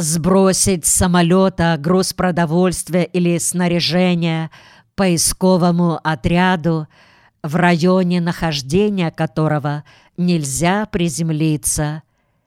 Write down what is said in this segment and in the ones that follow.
Сбросить с самолета груз продовольствия или снаряжения поисковому отряду, в районе нахождения которого нельзя приземлиться.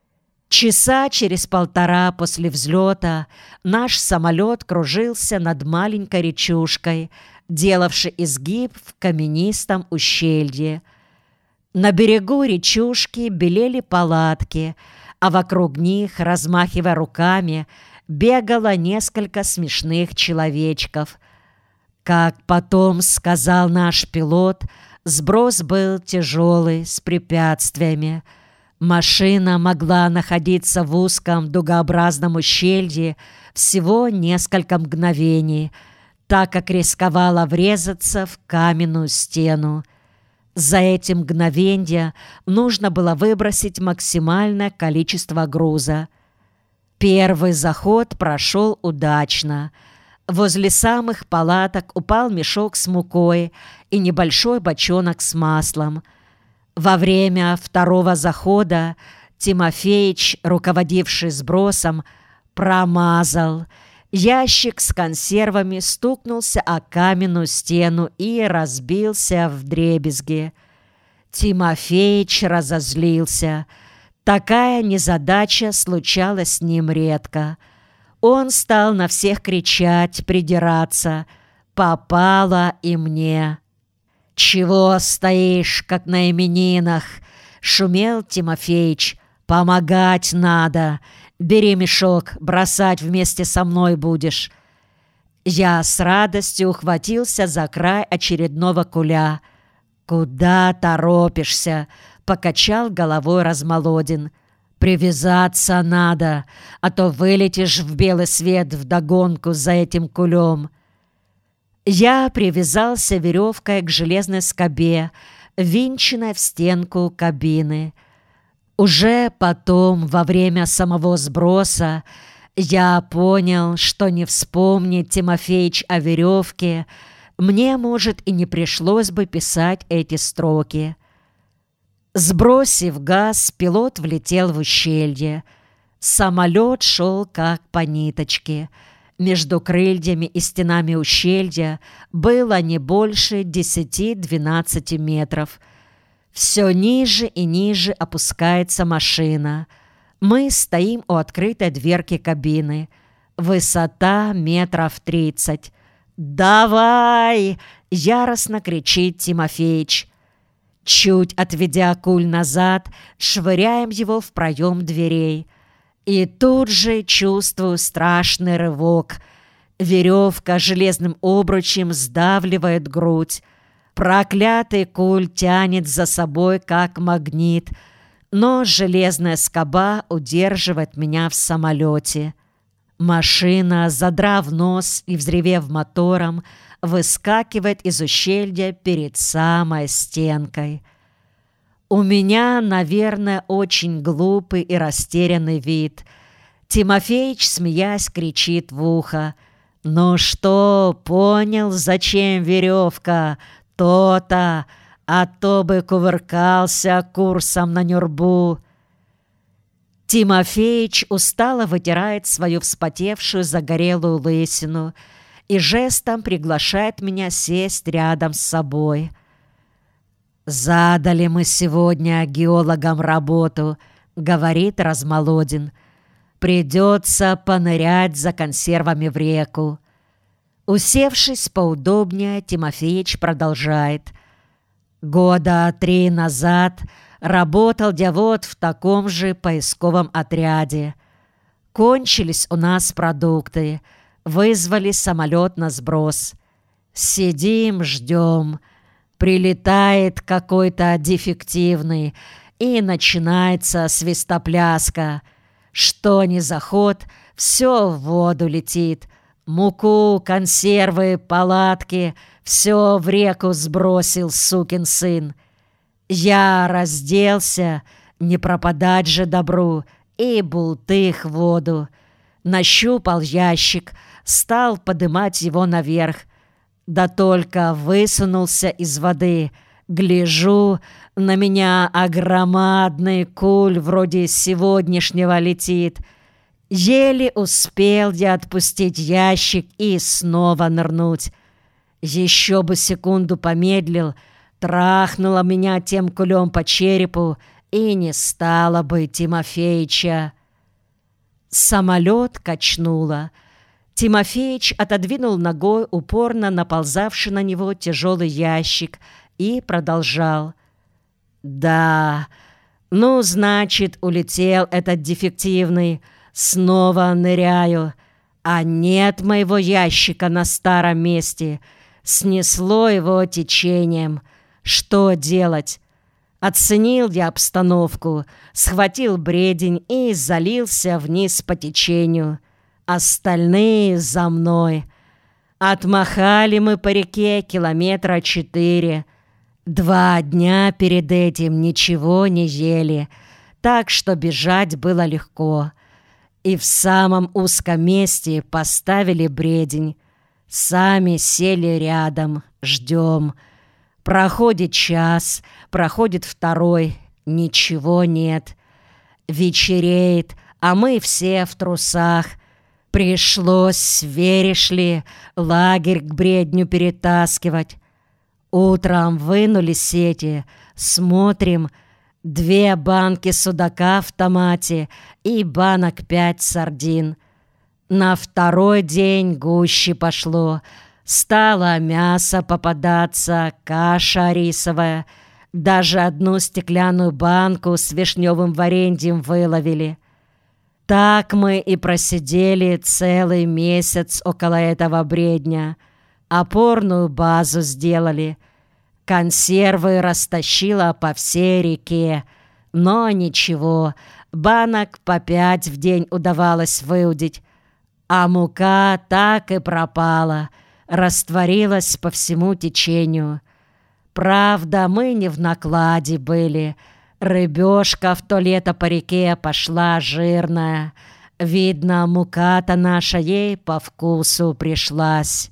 Часа через полтора после взлета наш самолет кружился над маленькой речушкой, делавшей изгиб в каменистом ущелье. На берегу речушки белели палатки, а вокруг них, размахивая руками, бегало несколько смешных человечков. Как потом сказал наш пилот, сброс был тяжелый, с препятствиями. Машина могла находиться в узком дугообразном ущелье всего несколько мгновений, так как рисковала врезаться в каменную стену. За эти мгновения нужно было выбросить максимальное количество груза. Первый заход прошел удачно. Возле самых палаток упал мешок с мукой и небольшой бочонок с маслом. Во время второго захода Тимофеич, руководивший сбросом, промазал. Ящик с консервами стукнулся о каменную стену и разбился вдребезги. Тимофеич разозлился. Такая незадача случалась с ним редко. Он стал на всех кричать, придираться. «Попало и мне!» «Чего стоишь, как на именинах?» — шумел Тимофеич. «Помогать надо. Бери мешок, бросать вместе со мной будешь». Я с радостью ухватился за край очередного куля. «Куда торопишься?» — покачал головой Размолодин. «Привязаться надо, а то вылетишь в белый свет вдогонку за этим кулем». Я привязался веревкой к железной скобе, винченной в стенку кабины. Уже потом, во время самого сброса, я понял, что не вспомнить Тимофеич о веревке мне, может, и не пришлось бы писать эти строки. Сбросив газ, пилот влетел в ущелье. Самолет шел как по ниточке. Между крыльями и стенами ущелья было не больше 10-12 метров. Все ниже и ниже опускается машина. Мы стоим у открытой дверки кабины. Высота 30 метров. «Давай!» — яростно кричит Тимофеич. Чуть отведя куль назад, швыряем его в проем дверей. И тут же чувствую страшный рывок. Веревка железным обручем сдавливает грудь. Проклятый куль тянет за собой, как магнит, но железная скоба удерживает меня в самолете. Машина, задрав нос и взревев мотором, выскакивает из ущелья перед самой стенкой. У меня, наверное, очень глупый и растерянный вид. Тимофеич, смеясь, кричит в ухо: «Ну что, понял, зачем веревка? То-то, а то бы кувыркался курсом на Нюрбу». Тимофеич устало вытирает свою вспотевшую загорелую лысину и жестом приглашает меня сесть рядом с собой. «Задали мы сегодня геологам работу», — говорит Размолодин. «Придется понырять за консервами в реку». Усевшись поудобнее, Тимофеич продолжает. «Года 3 назад работал я вот в таком же поисковом отряде. Кончились у нас продукты, вызвали самолет на сброс. Сидим, ждем. Прилетает какой-то дефективный, и начинается свистопляска. Что ни заход, все в воду летит. Муку, консервы, палатки — все в реку сбросил сукин сын. Я разделся, не пропадать же добру, и бултых в воду. Нащупал ящик, стал подымать его наверх. Да только высунулся из воды. Гляжу, на меня огромадный куль вроде сегодняшнего летит. Еле успел я отпустить ящик и снова нырнуть. Еще бы секунду помедлил, трахнула меня тем кулем по черепу, и не стало бы Тимофеича. Самолет качнуло. Тимофеич отодвинул ногой упорно наползавший на него тяжелый ящик и продолжал. «Да, ну, значит, улетел этот дефективный. Снова ныряю. А нет моего ящика на старом месте. Снесло его течением. Что делать?» Оценил я обстановку, схватил бредень и залился вниз по течению. Остальные за мной. Отмахали мы по реке 4 километра. 2 дня перед этим ничего не ели, так что бежать было легко. И в самом узком месте поставили бредень. Сами сели рядом, ждем. Проходит час, проходит 2, ничего нет. Вечереет, а мы все в трусах. Пришлось, веришь ли, лагерь к бредню перетаскивать. Утром вынули сети, смотрим, 2 банки судака в томате и банок 5 сардин. На 2-й день гуще пошло. Стало мясо попадаться, каша рисовая. Даже 1 стеклянную банку с вишневым вареньем выловили. Так мы и просидели целый месяц около этого бредня. Опорную базу сделали. Консервы растащила по всей реке. Но ничего, банок по 5 в день удавалось выудить. А мука так и пропала. Растворилась по всему течению. Правда, мы не в накладе были. Рыбешка в то лето по реке пошла жирная. Видно, мука-то наша ей по вкусу пришлась.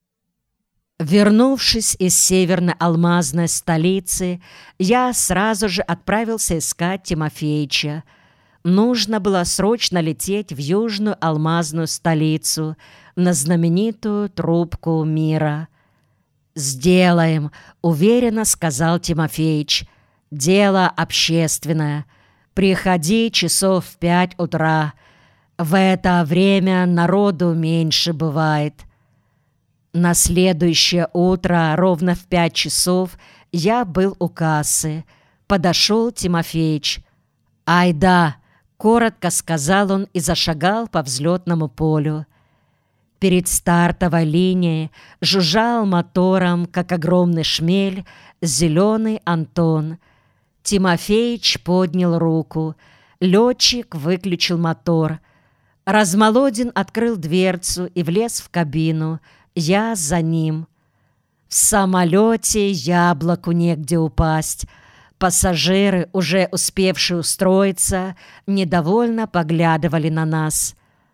Вернувшись из северной алмазной столицы, я сразу же отправился искать Тимофеича. Нужно было срочно лететь в южную алмазную столицу, на знаменитую трубку мира. «Сделаем», — уверенно сказал Тимофеич. «Дело общественное. Приходи часов в 5 утра. В это время народу меньше бывает». На следующее утро, ровно в 5 часов, я был у кассы. Подошел Тимофеич. «Айда», — коротко сказал он и зашагал по взлетному полю. Перед стартовой линией жужжал мотором, как огромный шмель, зеленый Антон. Тимофеич поднял руку. Летчик выключил мотор. Размолодин открыл дверцу и влез в кабину. Я за ним. В самолете яблоку негде упасть. Пассажиры, уже успевшие устроиться, недовольно поглядывали на нас.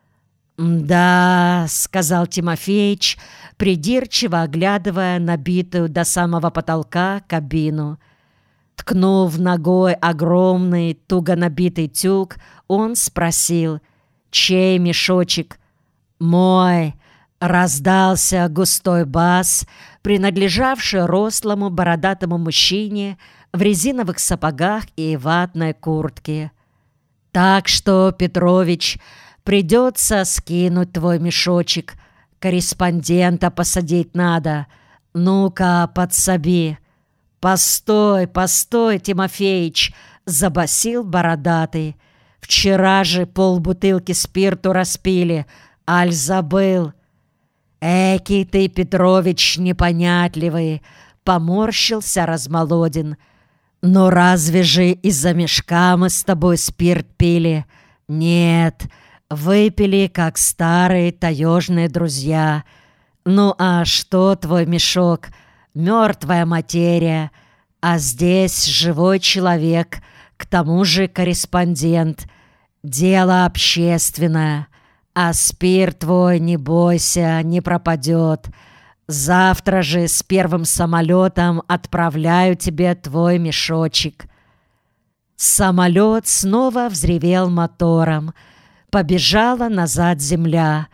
«Да», — сказал Тимофеич, придирчиво оглядывая набитую до самого потолка кабину. Ткнув ногой огромный, туго набитый тюк, он спросил: «Чей мешочек?» «Мой», — раздался густой бас, принадлежавший рослому бородатому мужчине в резиновых сапогах и ватной куртке. «Так что, Петрович, придется скинуть твой мешочек. Корреспондента посадить надо. Ну-ка, подсоби». «Постой, постой, Тимофеич!» — забасил бородатый. «Вчера же полбутылки спирту распили, аль забыл». «Эки ты, Петрович, непонятливый!» — поморщился Размолодин. «Но разве же из-за мешка мы с тобой спирт пили? Нет, выпили, как старые таежные друзья. Ну а что твой мешок? Мертвая материя, а здесь живой человек, к тому же корреспондент. Дело общественное, а спирт твой, не бойся, не пропадет. Завтра же с первым самолетом отправляю тебе твой мешочек». Самолет снова взревел мотором. побежала назад земля.